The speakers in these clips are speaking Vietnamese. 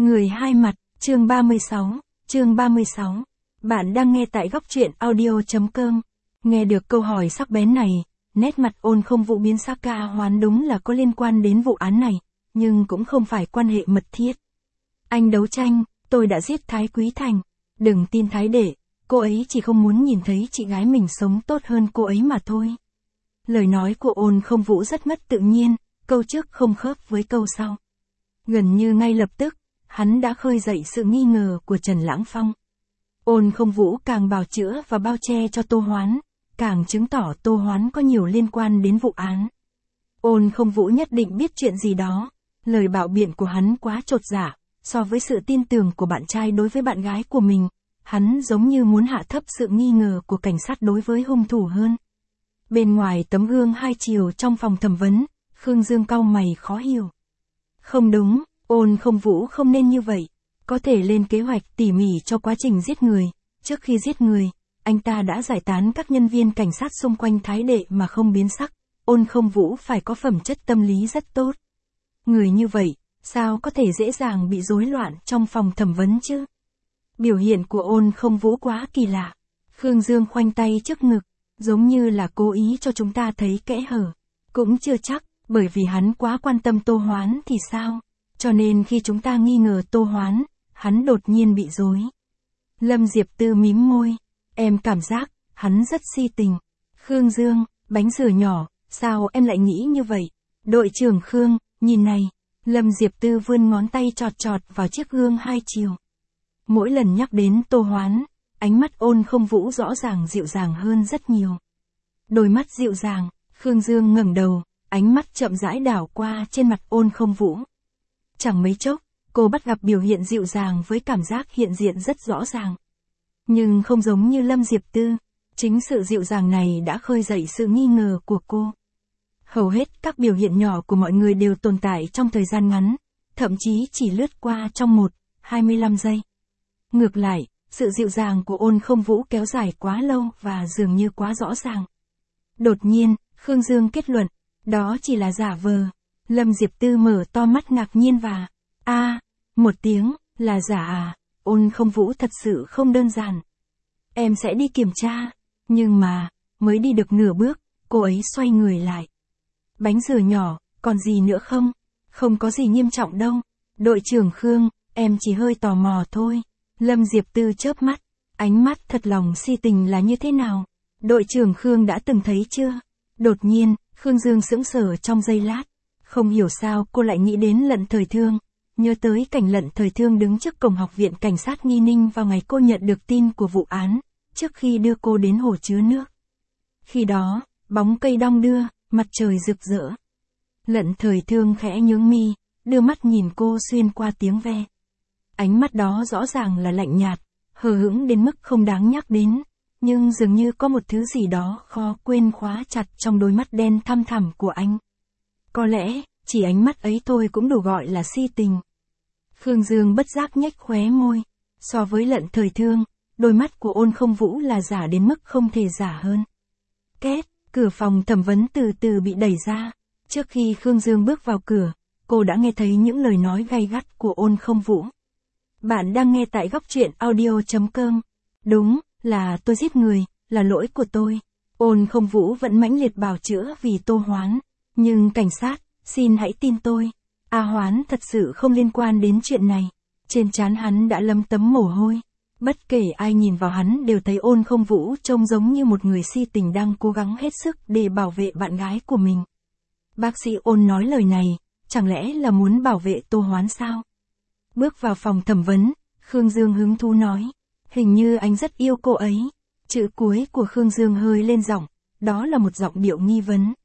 Người hai mặt, chương 36. Bạn đang nghe tại góc truyện audio.com. Nghe được câu hỏi sắc bén này, nét mặt Ôn Không Vũ biến sắc. A Hoán đúng là có liên quan đến vụ án này, nhưng cũng không phải quan hệ mật thiết. Anh đấu tranh, tôi đã giết Thái Quý Thành. Đừng tin Thái Đệ, cô ấy chỉ không muốn nhìn thấy chị gái mình sống tốt hơn cô ấy mà thôi. Lời nói của Ôn Không Vũ rất mất tự nhiên, câu trước không khớp với câu sau. Gần như ngay lập tức, hắn đã khơi dậy sự nghi ngờ của Trần Lãng Phong. Ôn Không Vũ càng bào chữa và bao che cho Tô Hoán, càng chứng tỏ Tô Hoán có nhiều liên quan đến vụ án. Ôn Không Vũ nhất định biết chuyện gì đó, lời bạo biện của hắn quá chột dạ, so với sự tin tưởng của bạn trai đối với bạn gái của mình, hắn giống như muốn hạ thấp sự nghi ngờ của cảnh sát đối với hung thủ hơn. Bên ngoài tấm gương hai chiều trong phòng thẩm vấn, Khương Dương cau mày khó hiểu. Không đúng, Ôn Không Vũ không nên như vậy, có thể lên kế hoạch tỉ mỉ cho quá trình giết người. Trước khi giết người, anh ta đã giải tán các nhân viên cảnh sát xung quanh Thái Đệ mà không biến sắc. Ôn Không Vũ phải có phẩm chất tâm lý rất tốt. Người như vậy, sao có thể dễ dàng bị rối loạn trong phòng thẩm vấn chứ? Biểu hiện của Ôn Không Vũ quá kỳ lạ. Khương Dương khoanh tay trước ngực, giống như là cố ý cho chúng ta thấy kẽ hở. Cũng chưa chắc, bởi vì hắn quá quan tâm Tô Hoán thì sao? Cho nên khi chúng ta nghi ngờ Tô Hoán, hắn đột nhiên bị rối. Lâm Diệp Tư mím môi, em cảm giác, hắn rất si tình. Khương Dương, bánh dừa nhỏ, sao em lại nghĩ như vậy? Đội trưởng Khương, nhìn này. Lâm Diệp Tư vươn ngón tay chọt chọt vào chiếc gương hai chiều. Mỗi lần nhắc đến Tô Hoán, ánh mắt Ôn Không Vũ rõ ràng dịu dàng hơn rất nhiều. Đôi mắt dịu dàng, Khương Dương ngẩng đầu, ánh mắt chậm rãi đảo qua trên mặt Ôn Không Vũ. Chẳng mấy chốc, cô bắt gặp biểu hiện dịu dàng với cảm giác hiện diện rất rõ ràng. Nhưng không giống như Lâm Diệp Tư, chính sự dịu dàng này đã khơi dậy sự nghi ngờ của cô. Hầu hết các biểu hiện nhỏ của mọi người đều tồn tại trong thời gian ngắn, thậm chí chỉ lướt qua trong 25 giây. Ngược lại, sự dịu dàng của Ôn Không Vũ kéo dài quá lâu và dường như quá rõ ràng. Đột nhiên, Khương Dương kết luận, đó chỉ là giả vờ. Lâm Diệp Tư mở to mắt ngạc nhiên và một tiếng, là giả à? Ôn Không Vũ thật sự không đơn giản. Em sẽ đi kiểm tra, nhưng mà, mới đi được nửa bước, cô ấy xoay người lại. Bánh dừa nhỏ, còn gì nữa không? Không có gì nghiêm trọng đâu. Đội trưởng Khương, em chỉ hơi tò mò thôi. Lâm Diệp Tư chớp mắt, ánh mắt thật lòng si tình là như thế nào? Đội trưởng Khương đã từng thấy chưa? Đột nhiên, Khương Dương sững sờ trong giây lát. Không hiểu sao cô lại nghĩ đến Lận Thời Thương, nhớ tới cảnh Lận Thời Thương đứng trước cổng học viện cảnh sát Nghi Ninh vào ngày cô nhận được tin của vụ án, trước khi đưa cô đến hồ chứa nước. Khi đó, bóng cây đong đưa, mặt trời rực rỡ. Lận Thời Thương khẽ nhướng mi, đưa mắt nhìn cô xuyên qua tiếng ve. Ánh mắt đó rõ ràng là lạnh nhạt, hờ hững đến mức không đáng nhắc đến, nhưng dường như có một thứ gì đó khó quên khóa chặt trong đôi mắt đen thăm thẳm của anh. Có lẽ, chỉ ánh mắt ấy thôi cũng đủ gọi là si tình. Khương Dương bất giác nhếch khóe môi. So với Lận Thời Thương, đôi mắt của Ôn Không Vũ là giả đến mức không thể giả hơn. Két, cửa phòng thẩm vấn từ từ bị đẩy ra. Trước khi Khương Dương bước vào cửa, cô đã nghe thấy những lời nói gay gắt của Ôn Không Vũ. Bạn đang nghe tại góc truyện audio.com. Đúng, là tôi giết người, là lỗi của tôi. Ôn Không Vũ vẫn mãnh liệt bào chữa vì Tô Hoán. Nhưng cảnh sát, xin hãy tin tôi. A Hoán thật sự không liên quan đến chuyện này. Trên trán hắn đã lấm tấm mồ hôi. Bất kể ai nhìn vào hắn đều thấy Ôn Không Vũ trông giống như một người si tình đang cố gắng hết sức để bảo vệ bạn gái của mình. Bác sĩ Ôn nói lời này, chẳng lẽ là muốn bảo vệ Tô Hoán sao? Bước vào phòng thẩm vấn, Khương Dương hứng thú nói. Hình như anh rất yêu cô ấy. Chữ cuối của Khương Dương hơi lên giọng, đó là một giọng điệu nghi vấn.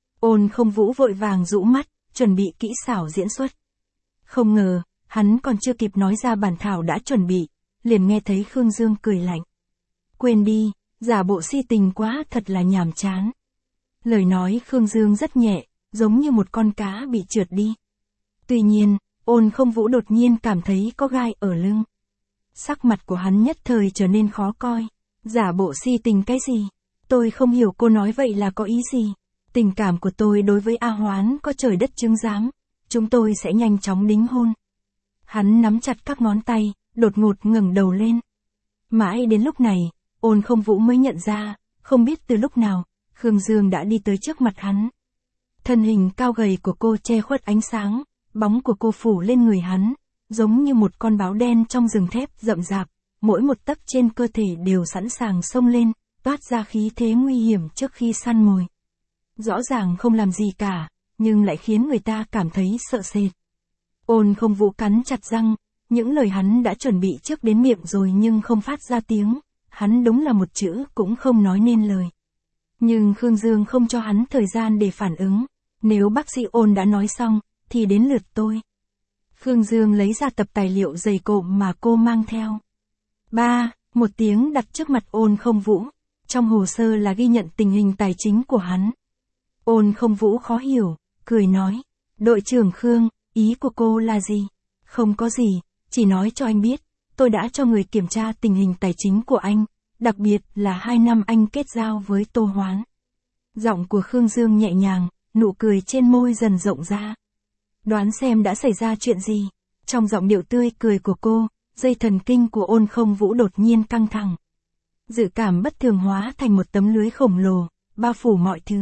Ôn Không Vũ vội vàng rũ mắt, chuẩn bị kỹ xảo diễn xuất. Không ngờ, hắn còn chưa kịp nói ra bản thảo đã chuẩn bị, liền nghe thấy Khương Dương cười lạnh. Quên đi, giả bộ si tình quá thật là nhàm chán. Lời nói Khương Dương rất nhẹ, giống như một con cá bị trượt đi. Tuy nhiên, Ôn Không Vũ đột nhiên cảm thấy có gai ở lưng. Sắc mặt của hắn nhất thời trở nên khó coi. Giả bộ si tình cái gì? Tôi không hiểu cô nói vậy là có ý gì? Tình cảm của tôi đối với A Hoán có trời đất chứng giám. Chúng tôi sẽ nhanh chóng đính hôn. Hắn nắm chặt các ngón tay, đột ngột ngẩng đầu lên. Mãi đến lúc này, Ôn Không Vũ mới nhận ra, không biết từ lúc nào, Khương Dương đã đi tới trước mặt hắn. Thân hình cao gầy của cô che khuất ánh sáng, bóng của cô phủ lên người hắn, giống như một con báo đen trong rừng thép rậm rạp, mỗi một tấc trên cơ thể đều sẵn sàng xông lên, toát ra khí thế nguy hiểm trước khi săn mồi. Rõ ràng không làm gì cả, nhưng lại khiến người ta cảm thấy sợ sệt. Ôn Không Vũ cắn chặt răng, những lời hắn đã chuẩn bị trước đến miệng rồi nhưng không phát ra tiếng, hắn đúng là một chữ cũng không nói nên lời. Nhưng Khương Dương không cho hắn thời gian để phản ứng, nếu bác sĩ Ôn đã nói xong, thì đến lượt tôi. Khương Dương lấy ra tập tài liệu dày cộm mà cô mang theo. Một tiếng đặt trước mặt Ôn Không Vũ, trong hồ sơ là ghi nhận tình hình tài chính của hắn. Ôn Không Vũ khó hiểu, cười nói, đội trưởng Khương, ý của cô là gì? Không có gì, chỉ nói cho anh biết, tôi đã cho người kiểm tra tình hình tài chính của anh, đặc biệt là 2 năm anh kết giao với Tô Hoán. Giọng của Khương Dương nhẹ nhàng, nụ cười trên môi dần rộng ra. Đoán xem đã xảy ra chuyện gì? Trong giọng điệu tươi cười của cô, dây thần kinh của Ôn Không Vũ đột nhiên căng thẳng. Dự cảm bất thường hóa thành một tấm lưới khổng lồ, bao phủ mọi thứ.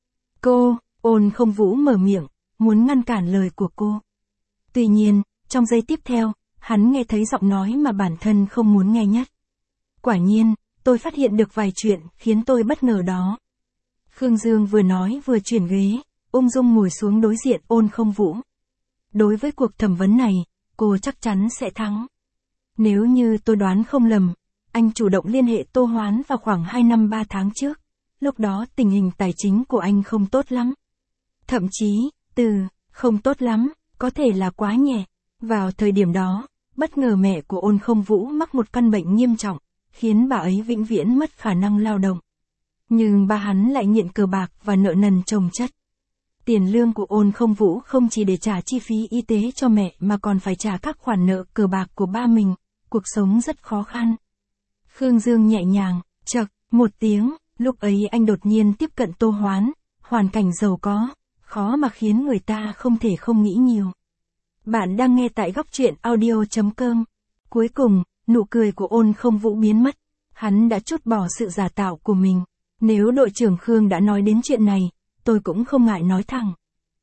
Ôn Không Vũ mở miệng, muốn ngăn cản lời của cô. Tuy nhiên, trong giây tiếp theo, hắn nghe thấy giọng nói mà bản thân không muốn nghe nhất. Quả nhiên, tôi phát hiện được vài chuyện khiến tôi bất ngờ đó. Khương Dương vừa nói vừa chuyển ghế, ung dung ngồi xuống đối diện Ôn Không Vũ. Đối với cuộc thẩm vấn này, cô chắc chắn sẽ thắng. Nếu như tôi đoán không lầm, anh chủ động liên hệ Tô Hoán vào khoảng 2 năm 3 tháng trước. Lúc đó tình hình tài chính của anh không tốt lắm. Thậm chí, không tốt lắm, có thể là quá nhẹ. Vào thời điểm đó, bất ngờ mẹ của Ôn Không Vũ mắc một căn bệnh nghiêm trọng, khiến bà ấy vĩnh viễn mất khả năng lao động. Nhưng ba hắn lại nghiện cờ bạc và nợ nần chồng chất. Tiền lương của Ôn Không Vũ không chỉ để trả chi phí y tế cho mẹ mà còn phải trả các khoản nợ cờ bạc của ba mình, cuộc sống rất khó khăn. Khương Dương nhẹ nhàng, chậc, một tiếng, lúc ấy anh đột nhiên tiếp cận Tô Hoán, hoàn cảnh giàu có, khó mà khiến người ta không thể không nghĩ nhiều. Bạn đang nghe tại góc truyện audio.com. Cuối cùng, nụ cười của Ôn Không Vũ biến mất, hắn đã trút bỏ sự giả tạo của mình. Nếu đội trưởng Khương đã nói đến chuyện này, tôi cũng không ngại nói thẳng.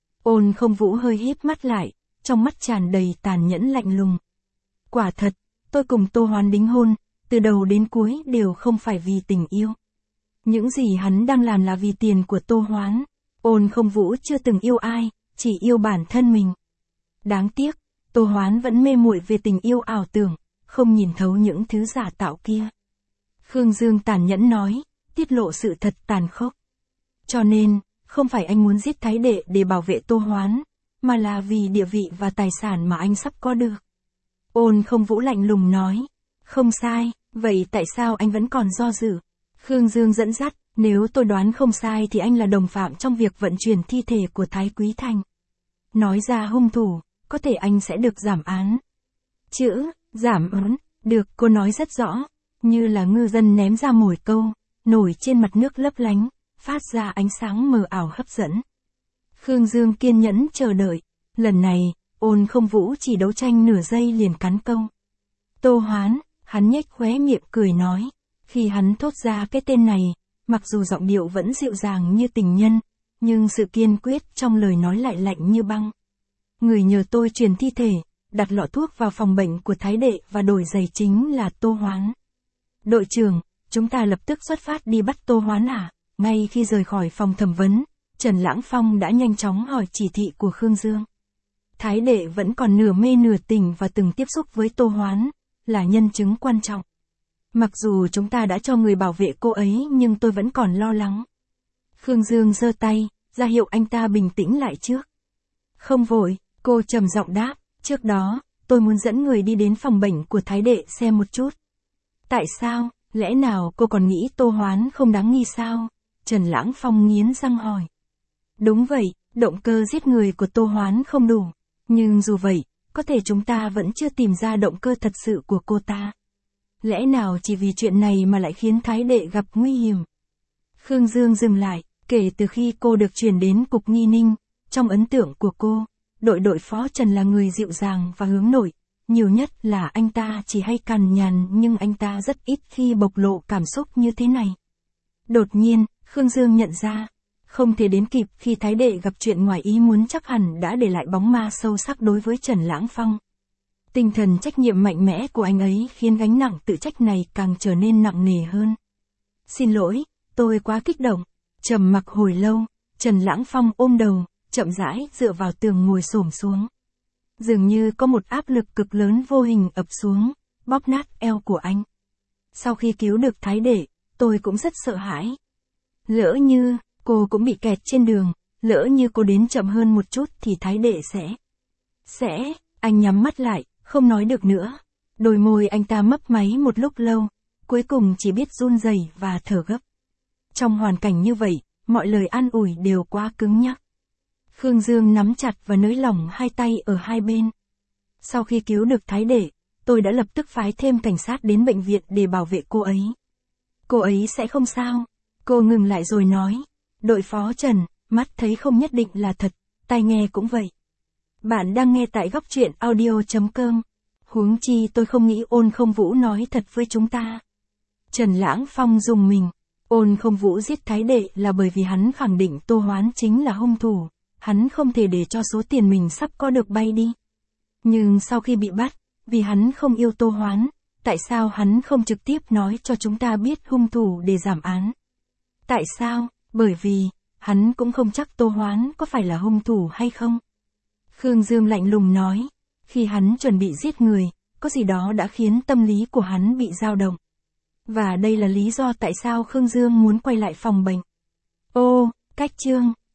Ôn Không Vũ hơi híp mắt lại, trong mắt tràn đầy tàn nhẫn lạnh lùng. Quả thật, tôi cùng Tô Hoán đính hôn, từ đầu đến cuối đều không phải vì tình yêu. Những gì hắn đang làm là vì tiền của Tô Hoán. Ôn Không Vũ chưa từng yêu ai, chỉ yêu bản thân mình. Đáng tiếc, Tô Hoán vẫn mê muội về tình yêu ảo tưởng, không nhìn thấu những thứ giả tạo kia. Khương Dương tàn nhẫn nói, tiết lộ sự thật tàn khốc. Cho nên, không phải anh muốn giết Thái Đệ để bảo vệ Tô Hoán, mà là vì địa vị và tài sản mà anh sắp có được. Ôn Không Vũ lạnh lùng nói, không sai, vậy tại sao anh vẫn còn do dự? Khương Dương dẫn dắt, nếu tôi đoán không sai thì anh là đồng phạm trong việc vận chuyển thi thể của Thái Quý Thành. Nói ra hung thủ, có thể anh sẽ được giảm án. Chữ, giảm án, được cô nói rất rõ, như là ngư dân ném ra mồi câu, nổi trên mặt nước lấp lánh, phát ra ánh sáng mờ ảo hấp dẫn. Khương Dương kiên nhẫn chờ đợi, lần này, Ôn Không Vũ chỉ đấu tranh nửa giây liền cắn câu. Tô Hoán, hắn nhếch khóe miệng cười nói, khi hắn thốt ra cái tên này, mặc dù giọng điệu vẫn dịu dàng như tình nhân, nhưng sự kiên quyết trong lời nói lại lạnh như băng. Người nhờ tôi truyền thi thể, đặt lọ thuốc vào phòng bệnh của Thái Đệ và đổi giày chính là Tô Hoán. Đội trưởng, chúng ta lập tức xuất phát đi bắt Tô Hoán à? Ngay khi rời khỏi phòng thẩm vấn, Trần Lãng Phong đã nhanh chóng hỏi chỉ thị của Khương Dương. Thái Đệ vẫn còn nửa mê nửa tỉnh và từng tiếp xúc với Tô Hoán, là nhân chứng quan trọng. Mặc dù chúng ta đã cho người bảo vệ cô ấy nhưng tôi vẫn còn lo lắng. Khương Dương giơ tay, ra hiệu anh ta bình tĩnh lại trước. Không vội, cô trầm giọng đáp, trước đó, tôi muốn dẫn người đi đến phòng bệnh của Thái Đệ xem một chút. Tại sao, lẽ nào cô còn nghĩ Tô Hoán không đáng nghi sao? Trần Lãng Phong nghiến răng hỏi. Đúng vậy, động cơ giết người của Tô Hoán không đủ. Nhưng dù vậy, có thể chúng ta vẫn chưa tìm ra động cơ thật sự của cô ta. Lẽ nào chỉ vì chuyện này mà lại khiến Thái Đệ gặp nguy hiểm? Khương Dương dừng lại, kể từ khi cô được chuyển đến Cục Nghi Ninh, trong ấn tượng của cô, đội phó Trần là người dịu dàng và hướng nội, nhiều nhất là anh ta chỉ hay cằn nhằn nhưng anh ta rất ít khi bộc lộ cảm xúc như thế này. Đột nhiên, Khương Dương nhận ra, không thể đến kịp khi Thái Đệ gặp chuyện ngoài ý muốn chắc hẳn đã để lại bóng ma sâu sắc đối với Trần Lãng Phong. Tinh thần trách nhiệm mạnh mẽ của anh ấy khiến gánh nặng tự trách này càng trở nên nặng nề hơn. Xin lỗi, tôi quá kích động. Trầm mặc hồi lâu, Trần Lãng Phong ôm đầu, chậm rãi dựa vào tường ngồi xổm xuống. Dường như có một áp lực cực lớn vô hình ập xuống, bóp nát eo của anh. Sau khi cứu được Thái Đệ, tôi cũng rất sợ hãi. Lỡ như, cô cũng bị kẹt trên đường, lỡ như cô đến chậm hơn một chút thì Thái Đệ sẽ, anh nhắm mắt lại, không nói được nữa. Đôi môi anh ta mấp máy một lúc lâu, cuối cùng chỉ biết run rẩy và thở gấp. Trong hoàn cảnh như vậy, mọi lời an ủi đều quá cứng nhắc. Khương Dương nắm chặt và nới lỏng hai tay ở hai bên. Sau khi cứu được Thái Đệ, tôi đã lập tức phái thêm cảnh sát đến bệnh viện để bảo vệ cô ấy. Cô ấy sẽ không sao. Cô ngừng lại rồi nói. Đội phó Trần, mắt thấy không nhất định là thật, tai nghe cũng vậy. Bạn đang nghe tại góc truyện audio.com. Huống chi tôi không nghĩ Ôn Không Vũ nói thật với chúng ta. Trần Lãng Phong rùng mình. Ôn Không Vũ giết Thái Đệ là bởi vì hắn khẳng định Tô Hoán chính là hung thủ. Hắn không thể để cho số tiền mình sắp có được bay đi. Nhưng sau khi bị bắt, vì hắn không yêu Tô Hoán, tại sao hắn không trực tiếp nói cho chúng ta biết hung thủ để giảm án? Tại sao? Bởi vì, hắn cũng không chắc Tô Hoán có phải là hung thủ hay không. Khương Dương lạnh lùng nói, khi hắn chuẩn bị giết người, có gì đó đã khiến tâm lý của hắn bị dao động. Và đây là lý do tại sao Khương Dương muốn quay lại phòng bệnh. Ô, cách chương.